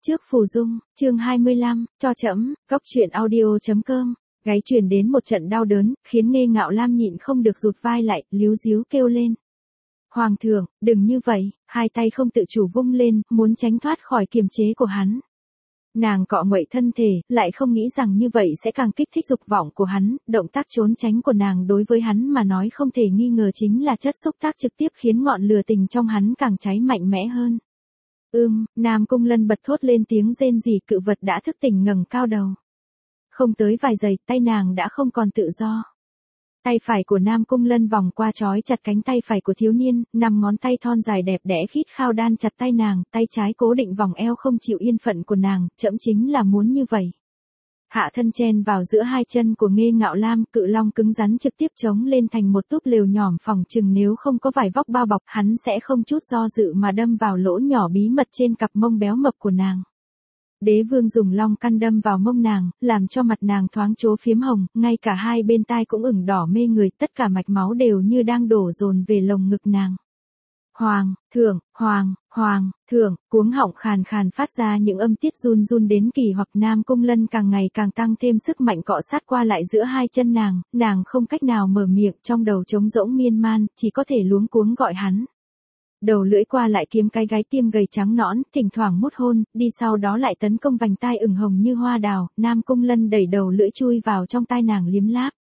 Trước phù dung, chương 25, cho trẫm, cóc truyện audio.com. Gáy truyền đến một trận đau đớn, khiến Nghê Ngạo Lam nhịn không được rụt vai lại, líu ríu kêu lên. Hoàng thượng, đừng như vậy, hai tay không tự chủ vung lên, muốn tránh thoát khỏi kiềm chế của hắn. Nàng cọ nguậy thân thể, lại không nghĩ rằng như vậy sẽ càng kích thích dục vọng của hắn, động tác trốn tránh của nàng đối với hắn mà nói không thể nghi ngờ chính là chất xúc tác trực tiếp khiến ngọn lửa tình trong hắn càng cháy mạnh mẽ hơn. Nam Cung Lân bật thốt lên tiếng rên rỉ, cự vật đã thức tỉnh ngẩng cao đầu. Không tới vài giây, tay nàng đã không còn tự do. Tay phải của Nam Cung Lân vòng qua trói chặt cánh tay phải của thiếu niên, 5 ngón tay thon dài đẹp đẽ khít khao đan chặt tay nàng, tay trái cố định vòng eo không chịu yên phận của nàng, trẫm chính là muốn như vậy. Hạ thân chen vào giữa hai chân của Nghê Ngạo Lam, cự long cứng rắn trực tiếp chống lên thành một túp lều nhỏm, phòng chừng nếu không có vải vóc bao bọc, hắn sẽ không chút do dự mà đâm vào lỗ nhỏ bí mật trên cặp mông béo mập của nàng. Đế vương dùng long căn đâm vào mông nàng, làm cho mặt nàng thoáng chố phiếm hồng, ngay cả hai bên tai cũng ửng đỏ mê người, tất cả mạch máu đều như đang đổ dồn về lồng ngực nàng. Hoàng thượng, cuống họng khàn khàn phát ra những âm tiết run run đến kỳ hoặc. Nam Cung Lân càng ngày càng tăng thêm sức mạnh cọ sát qua lại giữa hai chân nàng không cách nào mở miệng, trong đầu trống rỗng miên man, chỉ có thể luống cuống gọi hắn. Đầu lưỡi qua lại kiếm cái gáy tiêm gầy trắng nõn, thỉnh thoảng mút hôn, đi sau đó lại tấn công vành tai ửng hồng như hoa đào. Nam Cung Lân đẩy đầu lưỡi chui vào trong tai nàng liếm láp.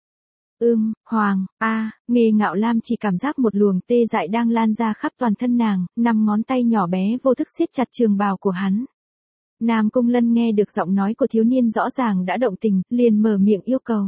Nghê Ngạo Lam chỉ cảm giác một luồng tê dại đang lan ra khắp toàn thân nàng, 5 ngón tay nhỏ bé vô thức siết chặt trường bào của hắn. Nam Cung Lân nghe được giọng nói của thiếu niên rõ ràng đã động tình, liền mở miệng yêu cầu.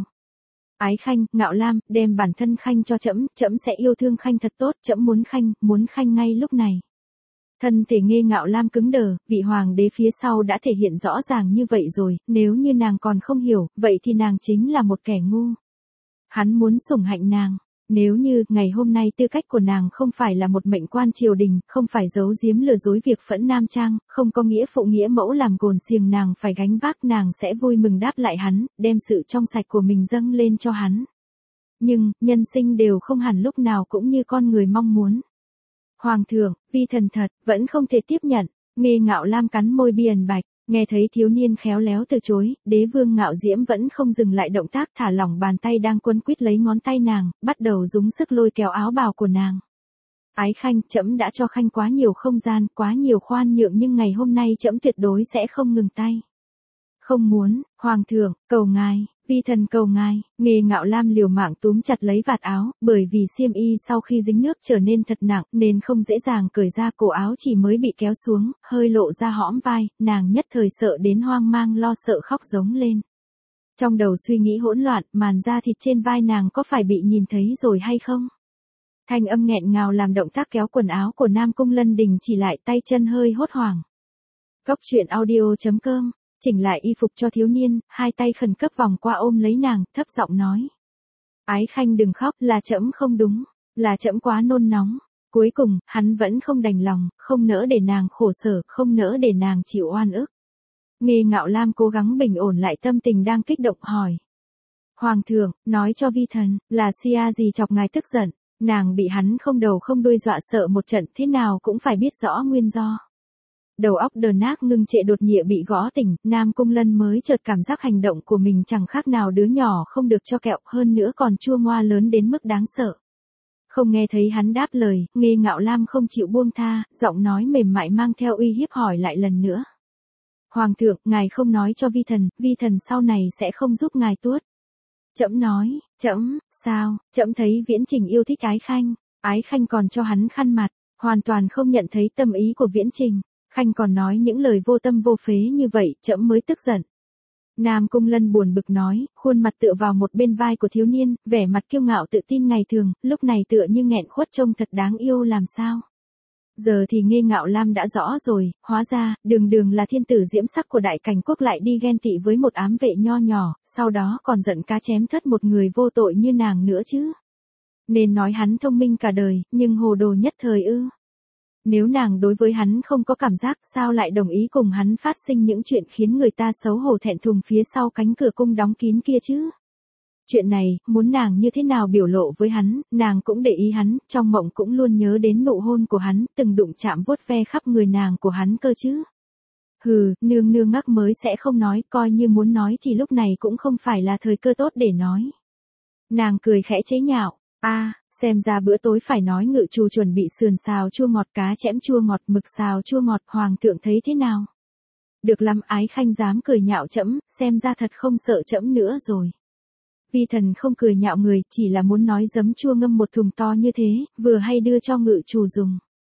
Ái Khanh, Ngạo Lam, đem bản thân Khanh cho trẫm, trẫm sẽ yêu thương Khanh thật tốt, trẫm muốn Khanh ngay lúc này. Thân thể Nghê Ngạo Lam cứng đờ, vị hoàng đế phía sau đã thể hiện rõ ràng như vậy rồi, nếu như nàng còn không hiểu, vậy thì nàng chính là một kẻ ngu. Hắn muốn sủng hạnh nàng. Nếu như, ngày hôm nay tư cách của nàng không phải là một mệnh quan triều đình, không phải giấu giếm lừa dối việc phẫn nam trang, không có nghĩa phụ nghĩa mẫu làm cồn xiềng nàng phải gánh vác, nàng sẽ vui mừng đáp lại hắn, đem sự trong sạch của mình dâng lên cho hắn. Nhưng, nhân sinh đều không hẳn lúc nào cũng như con người mong muốn. Hoàng thượng, vi thần thật, vẫn không thể tiếp nhận. Nghê Ngạo Lam cắn môi biền bạch. Nghe thấy thiếu niên khéo léo từ chối, đế vương Ngạo Diễm vẫn không dừng lại động tác, thả lỏng bàn tay đang quấn quýt lấy ngón tay nàng, bắt đầu dùng sức lôi kéo áo bào của nàng. Ái Khanh, trẫm đã cho Khanh quá nhiều không gian, quá nhiều khoan nhượng, nhưng ngày hôm nay trẫm tuyệt đối sẽ không ngừng tay. Không muốn, Hoàng thượng, cầu ngài, vi thần cầu ngài. Nghê Ngạo Lam liều mạng túm chặt lấy vạt áo, bởi vì xiêm y sau khi dính nước trở nên thật nặng, nên không dễ dàng cởi ra, cổ áo chỉ mới bị kéo xuống, hơi lộ ra hõm vai, nàng nhất thời sợ đến hoang mang lo sợ khóc giống lên. Trong đầu suy nghĩ hỗn loạn, màn da thịt trên vai nàng có phải bị nhìn thấy rồi hay không? Thanh âm nghẹn ngào làm động tác kéo quần áo của Nam Cung Lân đình chỉ lại, tay chân hơi hốt hoảng. Cóc truyện audio.com. Chỉnh lại y phục cho thiếu niên, hai tay khẩn cấp vòng qua ôm lấy nàng, thấp giọng nói. Ái Khanh đừng khóc, là trẫm không đúng, là trẫm quá nôn nóng. Cuối cùng, hắn vẫn không đành lòng, không nỡ để nàng khổ sở, không nỡ để nàng chịu oan ức. Nghê Ngạo Lam cố gắng bình ổn lại tâm tình đang kích động, hỏi. Hoàng thượng, nói cho vi thần, là Sia gì chọc ngài tức giận, nàng bị hắn không đầu không đuôi dọa sợ một trận, thế nào cũng phải biết rõ nguyên do. Đầu óc đờ nát ngưng trệ đột nhịa bị gõ tỉnh, Nam Cung Lân mới chợt cảm giác hành động của mình chẳng khác nào đứa nhỏ không được cho kẹo, hơn nữa còn chua ngoa lớn đến mức đáng sợ. Không nghe thấy hắn đáp lời, Nghê Ngạo Lam không chịu buông tha, giọng nói mềm mại mang theo uy hiếp hỏi lại lần nữa. Hoàng thượng, ngài không nói cho vi thần sau này sẽ không giúp ngài tuốt. Trẫm nói, sao, trẫm thấy Viễn Trình yêu thích Ái Khanh còn cho hắn khăn mặt, hoàn toàn không nhận thấy tâm ý của Viễn Trình. Khanh còn nói những lời vô tâm vô phế như vậy, trẫm mới tức giận. Nam Cung Lân buồn bực nói, khuôn mặt tựa vào một bên vai của thiếu niên, vẻ mặt kiêu ngạo tự tin ngày thường, lúc này tựa như nghẹn khuất trông thật đáng yêu làm sao. Giờ thì Nghê Ngạo Lam đã rõ rồi, hóa ra, đường là thiên tử diễm sắc của Đại Cảnh Quốc lại đi ghen tị với một ám vệ nho nhỏ, sau đó còn giận cá chém thất một người vô tội như nàng nữa chứ. Nên nói hắn thông minh cả đời, nhưng hồ đồ nhất thời ư. Nếu nàng đối với hắn không có cảm giác, sao lại đồng ý cùng hắn phát sinh những chuyện khiến người ta xấu hổ thẹn thùng phía sau cánh cửa cung đóng kín kia chứ? Chuyện này, muốn nàng như thế nào biểu lộ với hắn, nàng cũng để ý hắn, trong mộng cũng luôn nhớ đến nụ hôn của hắn, từng đụng chạm vuốt ve khắp người nàng của hắn cơ chứ. Hừ, nương nương ngắc mới sẽ không nói, coi như muốn nói thì lúc này cũng không phải là thời cơ tốt để nói. Nàng cười khẽ chế nhạo, xem ra bữa tối phải nói ngự trù chuẩn bị sườn xào chua ngọt, cá chẽm chua ngọt, mực xào chua ngọt, hoàng thượng thấy thế nào? Được lắm, Ái Khanh dám cười nhạo trẫm, xem ra thật không sợ trẫm nữa rồi. Vi thần không cười nhạo người, chỉ là muốn nói giấm chua ngâm một thùng to như thế, vừa hay đưa cho ngự trù dùng.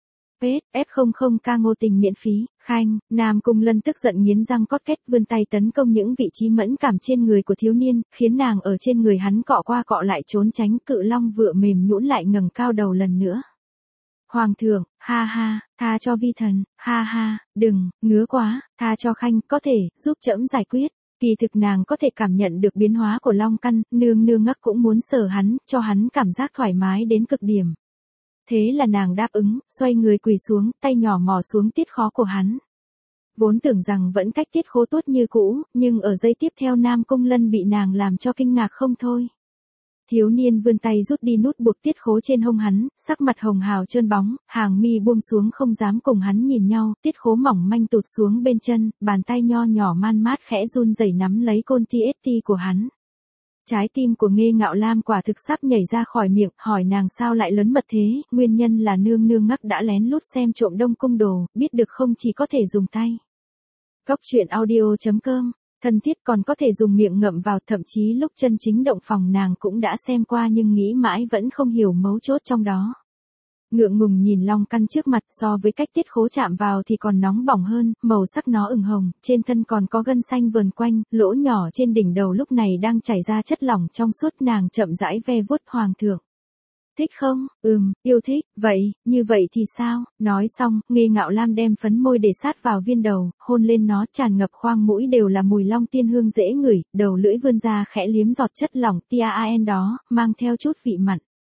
F00K Ngô Tình miễn phí, Khanh. Nam Cung Lân tức giận nghiến răng cót két, vươn tay tấn công những vị trí mẫn cảm trên người của thiếu niên, khiến nàng ở trên người hắn cọ qua cọ lại trốn tránh. Cự long vựa mềm nhũn lại ngẩng cao đầu lần nữa. Hoàng thượng, ha ha, tha cho vi thần, ha ha, đừng, ngứa quá, tha cho Khanh, có thể, giúp trẫm giải quyết. Kỳ thực nàng có thể cảm nhận được biến hóa của long căn, nương nương ngắc cũng muốn sờ hắn, cho hắn cảm giác thoải mái đến cực điểm. Thế là nàng đáp ứng, xoay người quỳ xuống, tay nhỏ mò xuống tiết khó của hắn. Vốn tưởng rằng vẫn cách tiết khố tốt như cũ, nhưng ở giây tiếp theo Nam Cung Lân bị nàng làm cho kinh ngạc không thôi. Thiếu niên vươn tay rút đi nút buộc tiết khố trên hông hắn, sắc mặt hồng hào trơn bóng, hàng mi buông xuống không dám cùng hắn nhìn nhau, tiết khố mỏng manh tụt xuống bên chân, bàn tay nho nhỏ man mát khẽ run rẩy nắm lấy côn TST của hắn. Trái tim của Nghê Ngạo Lam quả thực sắp nhảy ra khỏi miệng, hỏi nàng sao lại lớn mật thế, nguyên nhân là nương nương ngắc đã lén lút xem trộm Đông Cung đồ, biết được không chỉ có thể dùng tay. Góc truyện audio.com, thân thiết còn có thể dùng miệng ngậm vào, thậm chí lúc chân chính động phòng nàng cũng đã xem qua nhưng nghĩ mãi vẫn không hiểu mấu chốt trong đó. Ngượng ngùng nhìn long căn trước mặt, so với cách tiết khố chạm vào thì còn nóng bỏng hơn, màu sắc nó ửng hồng, trên thân còn có gân xanh vờn quanh, lỗ nhỏ trên đỉnh đầu lúc này đang chảy ra chất lỏng trong suốt. Nàng chậm rãi ve vuốt. Hoàng thượng. Thích không? Yêu thích. Vậy, như vậy thì sao? Nói xong, Nghê Ngạo Lam đem phấn môi để sát vào viên đầu, hôn lên nó, tràn ngập khoang mũi đều là mùi long tiên hương dễ ngửi, đầu lưỡi vươn ra khẽ liếm giọt chất lỏng TAN đó, mang theo chút vị mặn.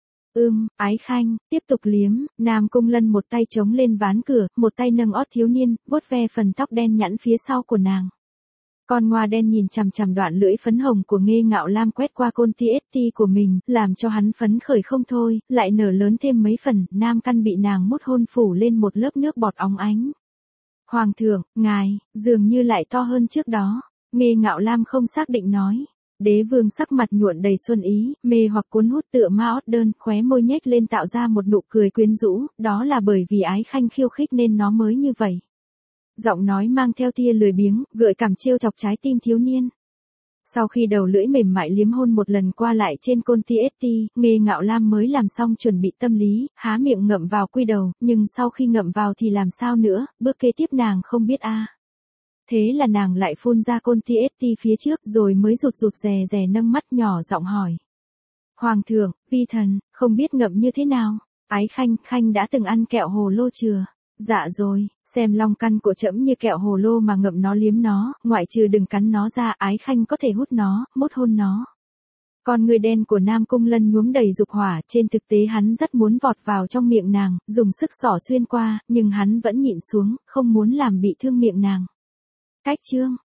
Ái Khanh, tiếp tục liếm. Nam Cung Lân một tay chống lên ván cửa, một tay nâng ót thiếu niên, vuốt ve phần tóc đen nhẵn phía sau của nàng. Con ngoa đen nhìn chằm chằm đoạn lưỡi phấn hồng của Nghê Ngạo Lam quét qua côn TST của mình, làm cho hắn phấn khởi không thôi, lại nở lớn thêm mấy phần. Nam căn bị nàng mút hôn phủ lên một lớp nước bọt óng ánh. Hoàng thượng, ngài, dường như lại to hơn trước đó. Nghê Ngạo Lam không xác định nói. Đế vương sắc mặt nhuộn đầy xuân ý, mê hoặc cuốn hút tựa ma ót đơn, khóe môi nhếch lên tạo ra một nụ cười quyến rũ, đó là bởi vì Ái Khanh khiêu khích nên nó mới như vậy. Giọng nói mang theo tia lười biếng, gợi cảm trêu chọc trái tim thiếu niên. Sau khi đầu lưỡi mềm mại liếm hôn một lần qua lại trên côn TST, Nghê Ngạo Lam mới làm xong chuẩn bị tâm lý, há miệng ngậm vào quy đầu, nhưng sau khi ngậm vào thì làm sao nữa, bước kế tiếp nàng không biết Thế là nàng lại phun ra côn TST phía trước rồi mới rụt rụt rè rè nâng mắt nhỏ giọng hỏi. Hoàng thượng, vi thần, không biết ngậm như thế nào. Ái Khanh đã từng ăn kẹo hồ lô chưa? Dạ rồi, xem long căn của trẫm như kẹo hồ lô mà ngậm nó liếm nó, ngoại trừ đừng cắn nó ra, Ái Khanh có thể hút nó, mút hôn nó. Con người đen của Nam Cung Lân nhuốm đầy dục hỏa, trên thực tế hắn rất muốn vọt vào trong miệng nàng, dùng sức xỏ xuyên qua, nhưng hắn vẫn nhịn xuống, không muốn làm bị thương miệng nàng. Cách chương